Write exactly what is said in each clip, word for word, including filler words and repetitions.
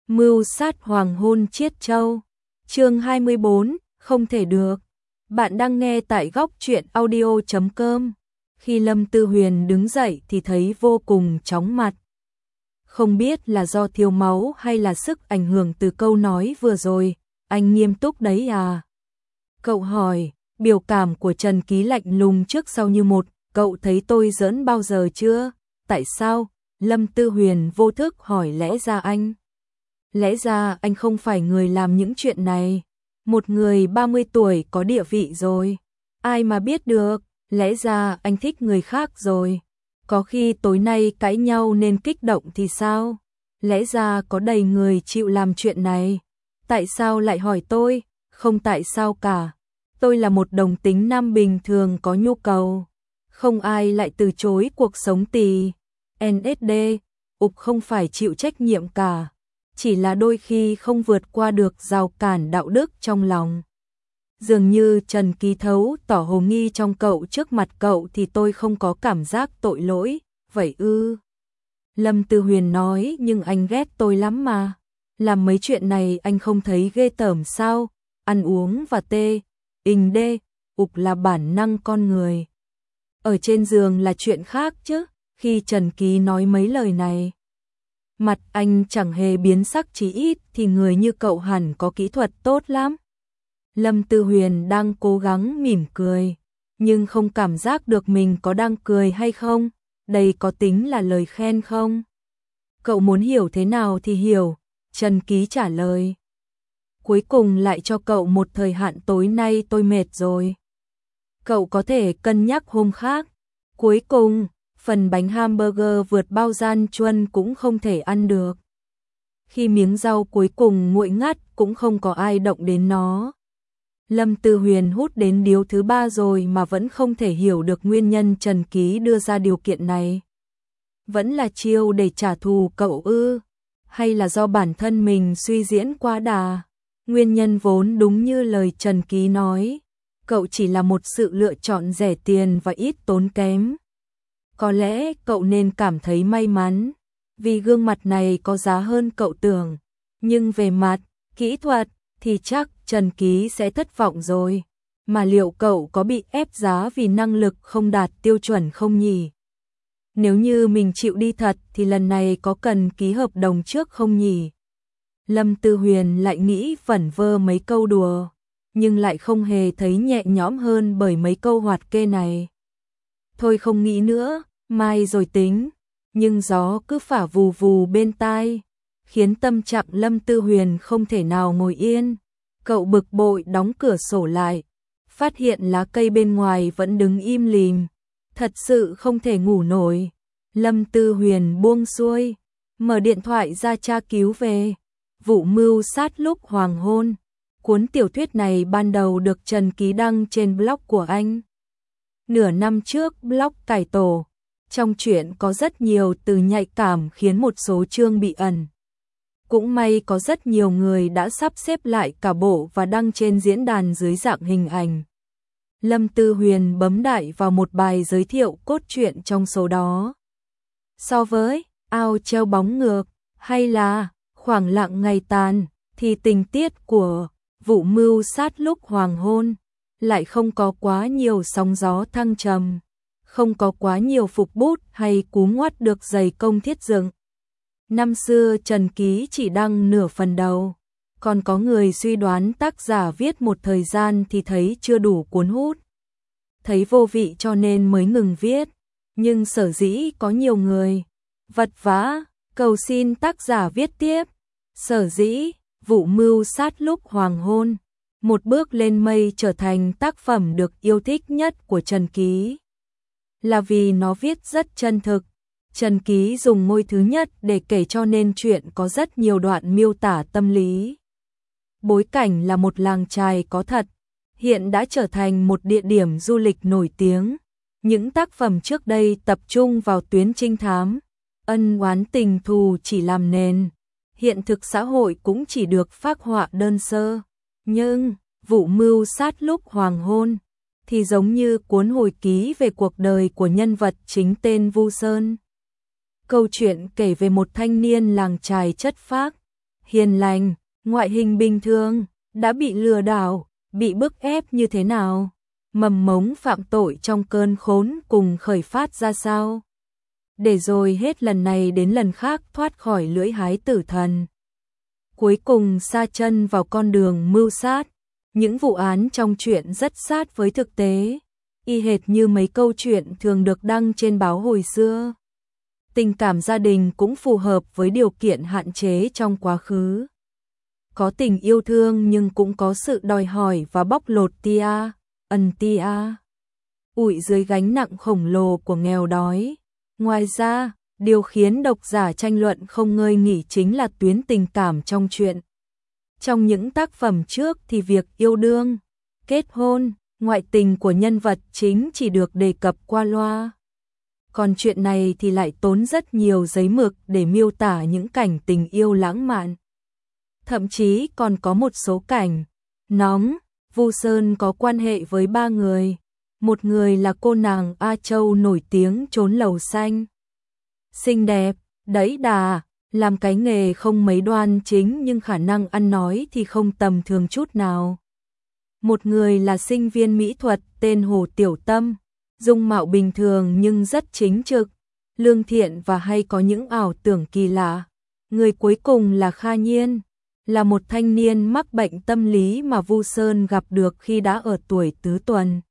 Mưu sát hoàng hôn Chiết Châu. Chương hai mươi bốn, không thể được. Bạn đang nghe tại góc truyện audio chấm com. Khi Lâm Tư Huyền đứng dậy thì thấy vô cùng chóng mặt. Không biết là do thiếu máu hay là sức ảnh hưởng từ câu nói vừa rồi, anh nghiêm túc đấy à? Cậu hỏi, biểu cảm của Trần Ký lạnh lùng trước sau như một, cậu thấy tôi giỡn bao giờ chưa? Tại sao? Lâm Tư Huyền vô thức hỏi lẽ ra anh. Lẽ ra anh không phải người làm những chuyện này. Một người ba mươi tuổi có địa vị rồi. Ai mà biết được, lẽ ra anh thích người khác rồi. Có khi tối nay cãi nhau nên kích động thì sao? Lẽ ra có đầy người chịu làm chuyện này. Tại sao lại hỏi tôi? Không tại sao cả. Tôi là một đồng tính nam bình thường có nhu cầu. Không ai lại từ chối cuộc sống tì. en ét đê, ục không phải chịu trách nhiệm cả. Chỉ là đôi khi không vượt qua được rào cản đạo đức trong lòng. Dường như Trần Ký thấu tỏ hồ nghi trong cậu trước mặt cậu thì tôi không có cảm giác tội lỗi, vậy ư? Lâm Tư Huyền nói, nhưng anh ghét tôi lắm mà. Làm mấy chuyện này anh không thấy ghê tởm sao? Ăn uống và tê, ình đê, ục là bản năng con người. Ở trên giường là chuyện khác chứ. Khi Trần Ký nói mấy lời này, mặt anh chẳng hề biến sắc, chỉ ít thì người như cậu hẳn có kỹ thuật tốt lắm. Lâm Tư Huyền đang cố gắng mỉm cười, nhưng không cảm giác được mình có đang cười hay không. Đây có tính là lời khen không? Cậu muốn hiểu thế nào thì hiểu, Trần Ký trả lời. Cuối cùng lại cho cậu một thời hạn, tối nay tôi mệt rồi. Cậu có thể cân nhắc hôm khác. Cuối cùng, phần bánh hamburger vượt bao gian truân cũng không thể ăn được. Khi miếng rau cuối cùng nguội ngắt cũng không có ai động đến nó. Lâm Tư Huyền hút đến điếu thứ ba rồi mà vẫn không thể hiểu được nguyên nhân Trần Ký đưa ra điều kiện này. Vẫn là chiêu để trả thù cậu ư? Hay là do bản thân mình suy diễn quá đà? Nguyên nhân vốn đúng như lời Trần Ký nói. Cậu chỉ là một sự lựa chọn rẻ tiền và ít tốn kém. Có lẽ cậu nên cảm thấy may mắn, vì gương mặt này có giá hơn cậu tưởng. Nhưng về mặt kỹ thuật thì chắc Trần Ký sẽ thất vọng rồi. Mà liệu cậu có bị ép giá vì năng lực không đạt tiêu chuẩn không nhỉ? Nếu như mình chịu đi thật thì lần này có cần ký hợp đồng trước không nhỉ? Lâm Tư Huyền lại nghĩ vẩn vơ mấy câu đùa, nhưng lại không hề thấy nhẹ nhõm hơn bởi mấy câu hoạt kê này. Thôi không nghĩ nữa, mai rồi tính. Nhưng gió cứ phả vù vù bên tai, khiến tâm trạng Lâm Tư Huyền không thể nào ngồi yên. Cậu bực bội đóng cửa sổ lại, phát hiện lá cây bên ngoài vẫn đứng im lìm. Thật sự không thể ngủ nổi. Lâm Tư Huyền buông xuôi, mở điện thoại ra tra cứu về vụ mưu sát lúc hoàng hôn. Cuốn tiểu thuyết này ban đầu được Trần Ký đăng trên blog của anh. Nửa năm trước blog cải tổ. Trong truyện có rất nhiều từ nhạy cảm khiến một số chương bị ẩn. Cũng may có rất nhiều người đã sắp xếp lại cả bộ và đăng trên diễn đàn dưới dạng hình ảnh. Lâm Tư Huyền bấm đại vào một bài giới thiệu cốt truyện trong số đó. So với ao treo bóng ngược hay là khoảng lặng ngày tàn thì tình tiết của vụ mưu sát lúc hoàng hôn lại không có quá nhiều sóng gió thăng trầm. Không có quá nhiều phục bút hay cú ngoắt được dày công thiết dựng. Năm xưa Trần Ký chỉ đăng nửa phần đầu, còn có người suy đoán tác giả viết một thời gian thì thấy chưa đủ cuốn hút. Thấy vô vị cho nên mới ngừng viết, nhưng sở dĩ có nhiều người vật vã cầu xin tác giả viết tiếp. Sở dĩ vụ mưu sát lúc hoàng hôn, một bước lên mây trở thành tác phẩm được yêu thích nhất của Trần Ký. Là vì nó viết rất chân thực. Trần Ký dùng môi thứ nhất để kể cho nên chuyện có rất nhiều đoạn miêu tả tâm lý. Bối cảnh là một làng chài có thật, hiện đã trở thành một địa điểm du lịch nổi tiếng. Những tác phẩm trước đây tập trung vào tuyến trinh thám, ân oán tình thù chỉ làm nền. Hiện thực xã hội cũng chỉ được phác họa đơn sơ. Nhưng vụ mưu sát lúc hoàng hôn thì giống như cuốn hồi ký về cuộc đời của nhân vật chính tên Vu Sơn. Câu chuyện kể về một thanh niên làng chài chất phác, hiền lành, ngoại hình bình thường, đã bị lừa đảo, bị bức ép như thế nào? Mầm mống phạm tội trong cơn khốn cùng khởi phát ra sao? Để rồi hết lần này đến lần khác thoát khỏi lưỡi hái tử thần. Cuối cùng sa chân vào con đường mưu sát. Những vụ án trong truyện rất sát với thực tế, y hệt như mấy câu chuyện thường được đăng trên báo hồi xưa. Tình cảm gia đình cũng phù hợp với điều kiện hạn chế trong quá khứ. Có tình yêu thương nhưng cũng có sự đòi hỏi và bóc lột tia, ẩn tia, ủi dưới gánh nặng khổng lồ của nghèo đói. Ngoài ra, điều khiến độc giả tranh luận không ngơi nghỉ chính là tuyến tình cảm trong truyện. Trong những tác phẩm trước thì việc yêu đương, kết hôn, ngoại tình của nhân vật chính chỉ được đề cập qua loa. Còn chuyện này thì lại tốn rất nhiều giấy mực để miêu tả những cảnh tình yêu lãng mạn. Thậm chí còn có một số cảnh nóng, Vu Sơn có quan hệ với ba người. Một người là cô nàng A Châu nổi tiếng trốn lầu xanh. Xinh đẹp, đẫy đà, làm cái nghề không mấy đoan chính nhưng khả năng ăn nói thì không tầm thường chút nào. Một người là sinh viên mỹ thuật tên Hồ Tiểu Tâm, dung mạo bình thường nhưng rất chính trực, lương thiện và hay có những ảo tưởng kỳ lạ. Người cuối cùng là Kha Nhiên, là một thanh niên mắc bệnh tâm lý mà Vu Sơn gặp được khi đã ở tuổi tứ tuần.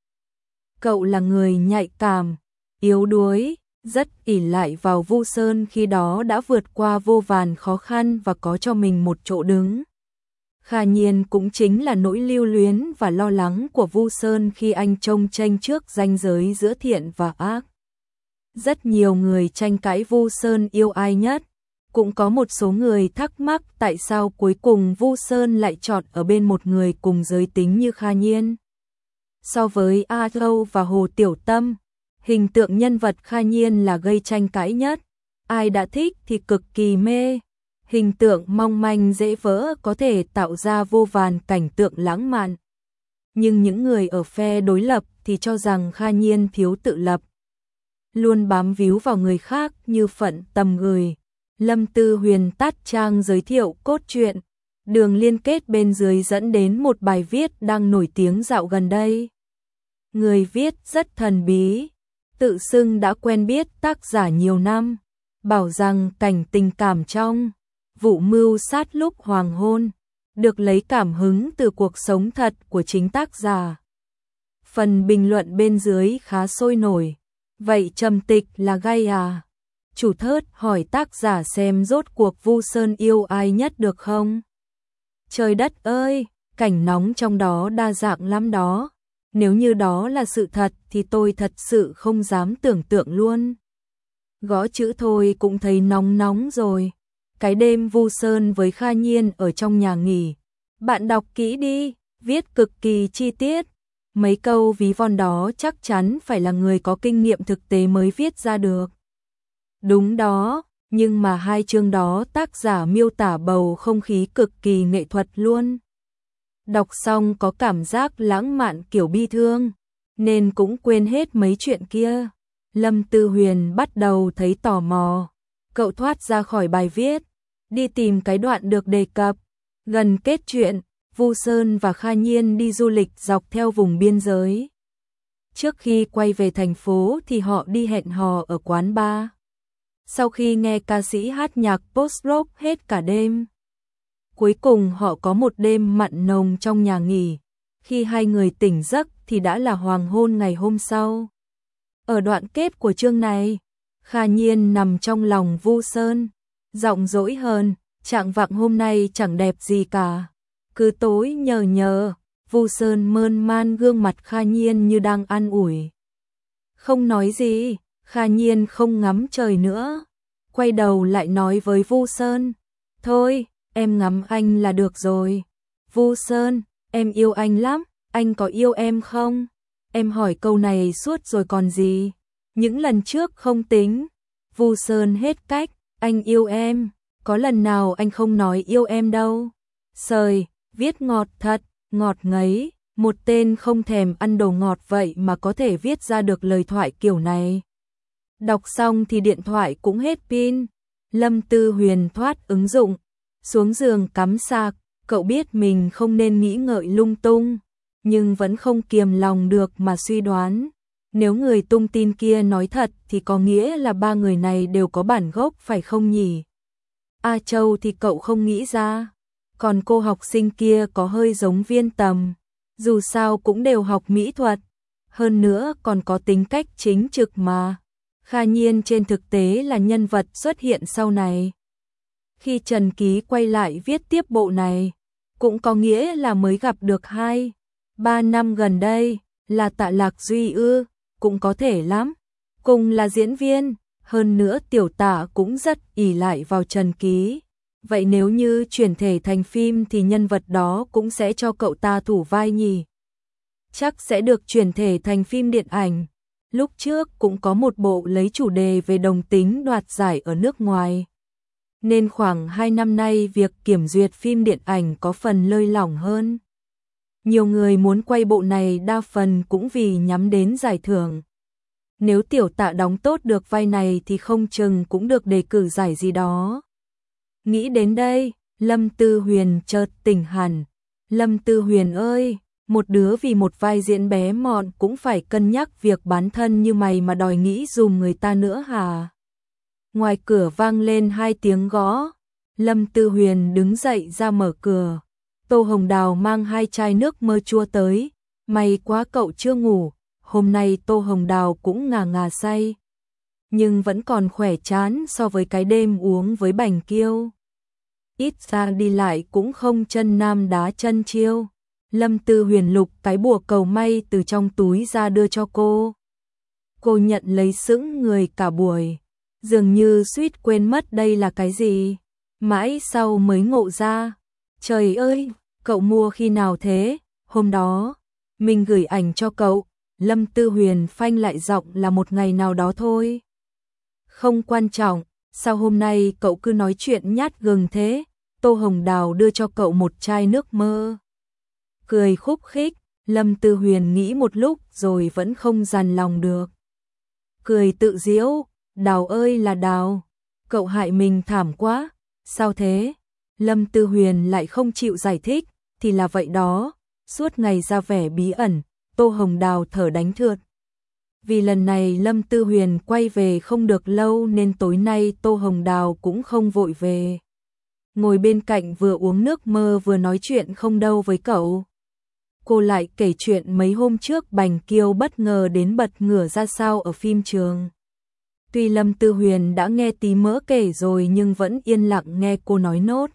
Cậu là người nhạy cảm, yếu đuối, rất ỷ lại vào Vu Sơn khi đó đã vượt qua vô vàn khó khăn và có cho mình một chỗ đứng. Kha Nhiên cũng chính là nỗi lưu luyến và lo lắng của Vu Sơn khi anh trông tranh trước ranh giới giữa thiện và ác. Rất nhiều người tranh cãi Vu Sơn yêu ai nhất, cũng có một số người thắc mắc tại sao cuối cùng Vu Sơn lại chọn ở bên một người cùng giới tính như Kha Nhiên. So với A Châu và Hồ Tiểu Tâm, hình tượng nhân vật Kha Nhiên là gây tranh cãi nhất. Ai đã thích thì cực kỳ mê. Hình tượng mong manh dễ vỡ có thể tạo ra vô vàn cảnh tượng lãng mạn. Nhưng những người ở phe đối lập thì cho rằng Kha Nhiên thiếu tự lập, luôn bám víu vào người khác như phận tầm người. Lâm Tư Huyền tắt trang giới thiệu cốt truyện, đường liên kết bên dưới dẫn đến một bài viết đang nổi tiếng dạo gần đây. Người viết rất thần bí, tự xưng đã quen biết tác giả nhiều năm, bảo rằng cảnh tình cảm trong vụ mưu sát lúc hoàng hôn được lấy cảm hứng từ cuộc sống thật của chính tác giả. Phần bình luận bên dưới khá sôi nổi. Vậy trầm tịch là gay à? Chủ thớt hỏi tác giả xem rốt cuộc Vu Sơn yêu ai nhất được không? Trời đất ơi, cảnh nóng trong đó đa dạng lắm đó. Nếu như đó là sự thật thì tôi thật sự không dám tưởng tượng luôn. Gõ chữ thôi cũng thấy nóng nóng rồi. Cái đêm Vu Sơn với Kha Nhiên ở trong nhà nghỉ. Bạn đọc kỹ đi, viết cực kỳ chi tiết. Mấy câu ví von đó chắc chắn phải là người có kinh nghiệm thực tế mới viết ra được. Đúng đó, nhưng mà hai chương đó tác giả miêu tả bầu không khí cực kỳ nghệ thuật luôn. Đọc xong có cảm giác lãng mạn kiểu bi thương, nên cũng quên hết mấy chuyện kia. Lâm Tư Huyền bắt đầu thấy tò mò. Cậu thoát ra khỏi bài viết, đi tìm cái đoạn được đề cập. Gần kết truyện, Vu Sơn và Kha Nhiên đi du lịch dọc theo vùng biên giới. Trước khi quay về thành phố thì họ đi hẹn hò ở quán bar. Sau khi nghe ca sĩ hát nhạc post-rock hết cả đêm, cuối cùng họ có một đêm mặn nồng trong nhà nghỉ. Khi hai người tỉnh giấc thì đã là hoàng hôn ngày hôm sau. Ở đoạn kết của chương này, Kha Nhiên nằm trong lòng Vu Sơn, giọng dỗi hơn, trạng vạng hôm nay chẳng đẹp gì cả. Cứ tối nhờ nhờ, Vu Sơn mơn man gương mặt Kha Nhiên như đang an ủi. Không nói gì, Kha Nhiên không ngắm trời nữa. Quay đầu lại nói với Vu Sơn, thôi, em ngắm anh là được rồi. Vu Sơn, em yêu anh lắm, anh có yêu em không? Em hỏi câu này suốt rồi còn gì. Những lần trước không tính. Vu Sơn hết cách, anh yêu em, có lần nào anh không nói yêu em đâu. Sời, viết ngọt thật, ngọt ngấy, một tên không thèm ăn đồ ngọt vậy mà có thể viết ra được lời thoại kiểu này. Đọc xong thì điện thoại cũng hết pin. Lâm Tư Huyền thoát ứng dụng, xuống giường cắm sạc, cậu biết mình không nên nghĩ ngợi lung tung, nhưng vẫn không kiềm lòng được mà suy đoán. Nếu người tung tin kia nói thật thì có nghĩa là ba người này đều có bản gốc phải không nhỉ? A Châu thì cậu không nghĩ ra, còn cô học sinh kia có hơi giống Viên Tầm, dù sao cũng đều học mỹ thuật, hơn nữa còn có tính cách chính trực mà. Kha Nhiên trên thực tế là nhân vật xuất hiện sau này. Khi Trần Ký quay lại viết tiếp bộ này, cũng có nghĩa là mới gặp được hai, ba năm gần đây, là Tạ Lạc Duy ư, cũng có thể lắm. Cùng là diễn viên, hơn nữa Tiểu Tạ cũng rất ỷ lại vào Trần Ký. Vậy nếu như chuyển thể thành phim thì nhân vật đó cũng sẽ cho cậu ta thủ vai nhỉ? Chắc sẽ được chuyển thể thành phim điện ảnh. Lúc trước cũng có một bộ lấy chủ đề về đồng tính đoạt giải ở nước ngoài. Nên khoảng hai năm nay việc kiểm duyệt phim điện ảnh có phần lơi lỏng hơn. Nhiều người muốn quay bộ này đa phần cũng vì nhắm đến giải thưởng. Nếu Tiểu Tạ đóng tốt được vai này thì không chừng cũng được đề cử giải gì đó. Nghĩ đến đây, Lâm Tư Huyền chợt tỉnh hẳn. Lâm Tư Huyền ơi, một đứa vì một vai diễn bé mọn cũng phải cân nhắc việc bán thân như mày mà đòi nghĩ dùm người ta nữa hả? Ngoài cửa vang lên hai tiếng gõ. Lâm Tư Huyền đứng dậy ra mở cửa. Tô Hồng Đào mang hai chai nước mơ chua tới. May quá cậu chưa ngủ. Hôm nay Tô Hồng Đào cũng ngà ngà say, nhưng vẫn còn khỏe chán so với cái đêm uống với Bành Kiêu. Ít ra đi lại cũng không chân nam đá chân chiêu. Lâm Tư Huyền lục cái bùa cầu may từ trong túi ra đưa cho cô. Cô nhận lấy sững người cả buổi, dường như suýt quên mất đây là cái gì. Mãi sau mới ngộ ra. Trời ơi, cậu mua khi nào thế? Hôm đó, mình gửi ảnh cho cậu. Lâm Tư Huyền phanh lại giọng là một ngày nào đó thôi. Không quan trọng, sao hôm nay cậu cứ nói chuyện nhát gừng thế? Tô Hồng Đào đưa cho cậu một chai nước mơ. Cười khúc khích, Lâm Tư Huyền nghĩ một lúc rồi vẫn không dằn lòng được. Cười tự giễu, Đào ơi là Đào, cậu hại mình thảm quá, sao thế? Lâm Tư Huyền lại không chịu giải thích, thì là vậy đó, suốt ngày ra vẻ bí ẩn. Tô Hồng Đào thở đánh thượt. Vì lần này Lâm Tư Huyền quay về không được lâu nên tối nay Tô Hồng Đào cũng không vội về. Ngồi bên cạnh vừa uống nước mơ vừa nói chuyện không đâu với cậu. Cô lại kể chuyện mấy hôm trước Bành Kiêu bất ngờ đến bật ngửa ra sao ở phim trường. Tuy Lâm Tư Huyền đã nghe tí mỡ kể rồi nhưng vẫn yên lặng nghe cô nói nốt.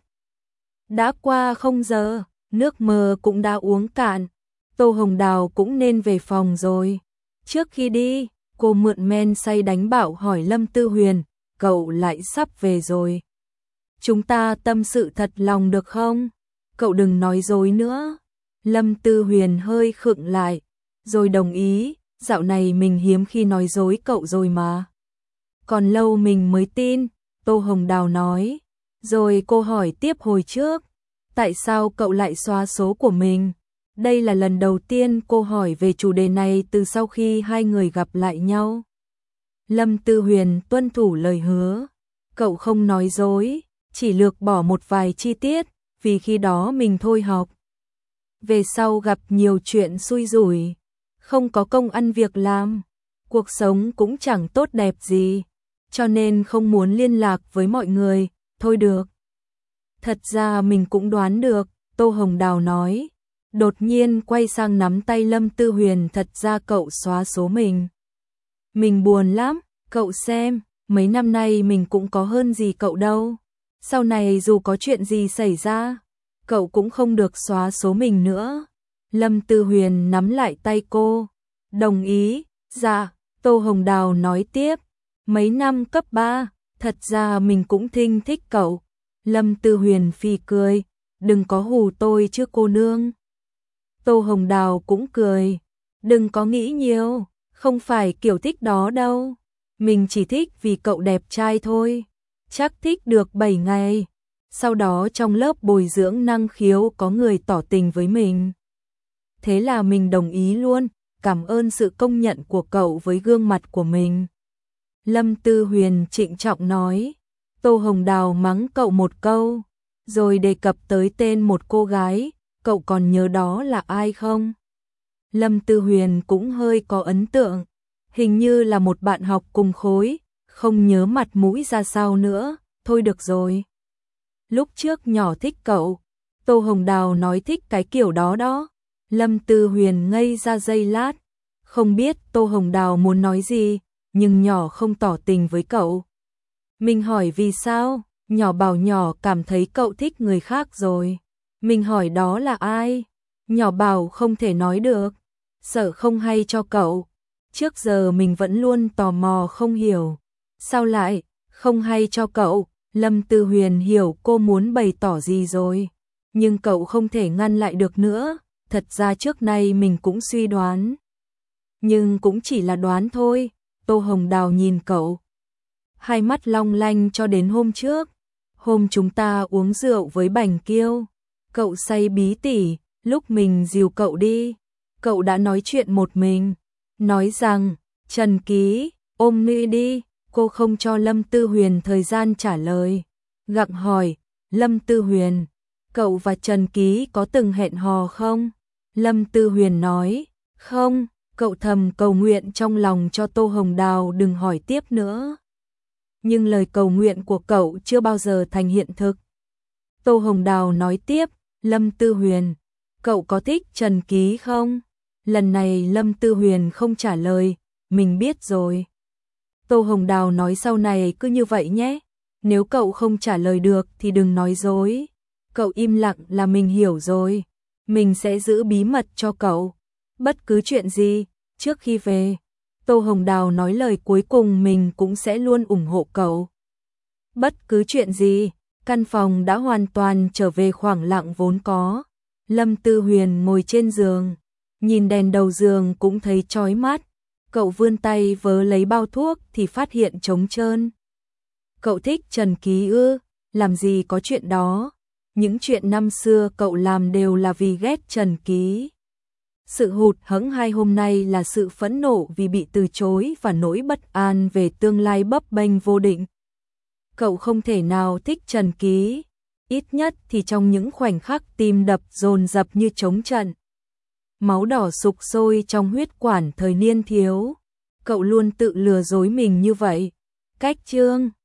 Đã qua không giờ, nước mơ cũng đã uống cạn. Tô Hồng Đào cũng nên về phòng rồi. Trước khi đi, cô mượn men say đánh bạo hỏi Lâm Tư Huyền, cậu lại sắp về rồi. Chúng ta tâm sự thật lòng được không? Cậu đừng nói dối nữa. Lâm Tư Huyền hơi khựng lại, rồi đồng ý, dạo này mình hiếm khi nói dối cậu rồi mà. Còn lâu mình mới tin, Tô Hồng Đào nói. Rồi cô hỏi tiếp hồi trước, tại sao cậu lại xóa số của mình? Đây là lần đầu tiên cô hỏi về chủ đề này từ sau khi hai người gặp lại nhau. Lâm Tư Huyền tuân thủ lời hứa. Cậu không nói dối, chỉ lược bỏ một vài chi tiết, vì khi đó mình thôi học. Về sau gặp nhiều chuyện xui rủi, không có công ăn việc làm, cuộc sống cũng chẳng tốt đẹp gì, cho nên không muốn liên lạc với mọi người, thôi được. Thật ra mình cũng đoán được, Tô Hồng Đào nói. Đột nhiên quay sang nắm tay Lâm Tư Huyền, thật ra cậu xóa số mình. Mình buồn lắm, cậu xem, mấy năm nay mình cũng có hơn gì cậu đâu. Sau này dù có chuyện gì xảy ra, cậu cũng không được xóa số mình nữa. Lâm Tư Huyền nắm lại tay cô. Đồng ý, dạ, Tô Hồng Đào nói tiếp. Mấy năm cấp ba, thật ra mình cũng thinh thích cậu. Lâm Tư Huyền phì cười, đừng có hù tôi chứ cô nương. Tô Hồng Đào cũng cười, đừng có nghĩ nhiều, không phải kiểu thích đó đâu. Mình chỉ thích vì cậu đẹp trai thôi. Chắc thích được bảy ngày. Sau đó trong lớp bồi dưỡng năng khiếu có người tỏ tình với mình. Thế là mình đồng ý luôn, cảm ơn sự công nhận của cậu với gương mặt của mình. Lâm Tư Huyền trịnh trọng nói. Tô Hồng Đào mắng cậu một câu. rồi đề cập tới tên một cô gái, cậu còn nhớ đó là ai không? Lâm Tư Huyền cũng hơi có ấn tượng, hình như là một bạn học cùng khối, không nhớ mặt mũi ra sao nữa, thôi được rồi. Lúc trước nhỏ thích cậu, Tô Hồng Đào nói thích cái kiểu đó đó. Lâm Tư Huyền ngây ra giây lát, không biết Tô Hồng Đào muốn nói gì, nhưng nhỏ không tỏ tình với cậu. Mình hỏi vì sao, nhỏ bảo nhỏ cảm thấy cậu thích người khác rồi. Mình hỏi đó là ai, nhỏ bảo không thể nói được, sợ không hay cho cậu. Trước giờ mình vẫn luôn tò mò không hiểu, sao lại không hay cho cậu. Lâm Tư Huyền hiểu cô muốn bày tỏ gì rồi, nhưng cậu không thể ngăn lại được nữa. Thật ra trước nay mình cũng suy đoán, nhưng cũng chỉ là đoán thôi. Tô Hồng Đào nhìn cậu, hai mắt long lanh cho đến hôm trước. Hôm chúng ta uống rượu với Bành Kiêu, cậu say bí tỉ, lúc mình dìu cậu đi, cậu đã nói chuyện một mình, nói rằng, Trần Ký, ôm nữ đi. Cô không cho Lâm Tư Huyền thời gian trả lời, gặng hỏi, Lâm Tư Huyền, cậu và Trần Ký có từng hẹn hò không? Lâm Tư Huyền nói, không. Cậu thầm cầu nguyện trong lòng cho Tô Hồng Đào đừng hỏi tiếp nữa. Nhưng lời cầu nguyện của cậu chưa bao giờ thành hiện thực. Tô Hồng Đào nói tiếp, Lâm Tư Huyền, cậu có thích Trần Ký không? Lần này Lâm Tư Huyền không trả lời, mình biết rồi. Tô Hồng Đào nói sau này cứ như vậy nhé, nếu cậu không trả lời được thì đừng nói dối. Cậu im lặng là mình hiểu rồi, mình sẽ giữ bí mật cho cậu. Bất cứ chuyện gì, trước khi về, Tô Hồng Đào nói lời cuối cùng mình cũng sẽ luôn ủng hộ cậu. Bất cứ chuyện gì, căn phòng đã hoàn toàn trở về khoảng lặng vốn có. Lâm Tư Huyền ngồi trên giường, nhìn đèn đầu giường cũng thấy chói mắt. Cậu vươn tay vớ lấy bao thuốc thì phát hiện trống trơn. Cậu thích Trần Ký ư? Làm gì có chuyện đó. Những chuyện năm xưa cậu làm đều là vì ghét Trần Ký. Sự hụt hẫng hai hôm nay là sự phẫn nộ vì bị từ chối và nỗi bất an về tương lai bấp bênh vô định. Cậu không thể nào thích Trần Ký, ít nhất thì trong những khoảnh khắc tim đập dồn dập như trống trận. Máu đỏ sục sôi trong huyết quản thời niên thiếu. Cậu luôn tự lừa dối mình như vậy. Cách chương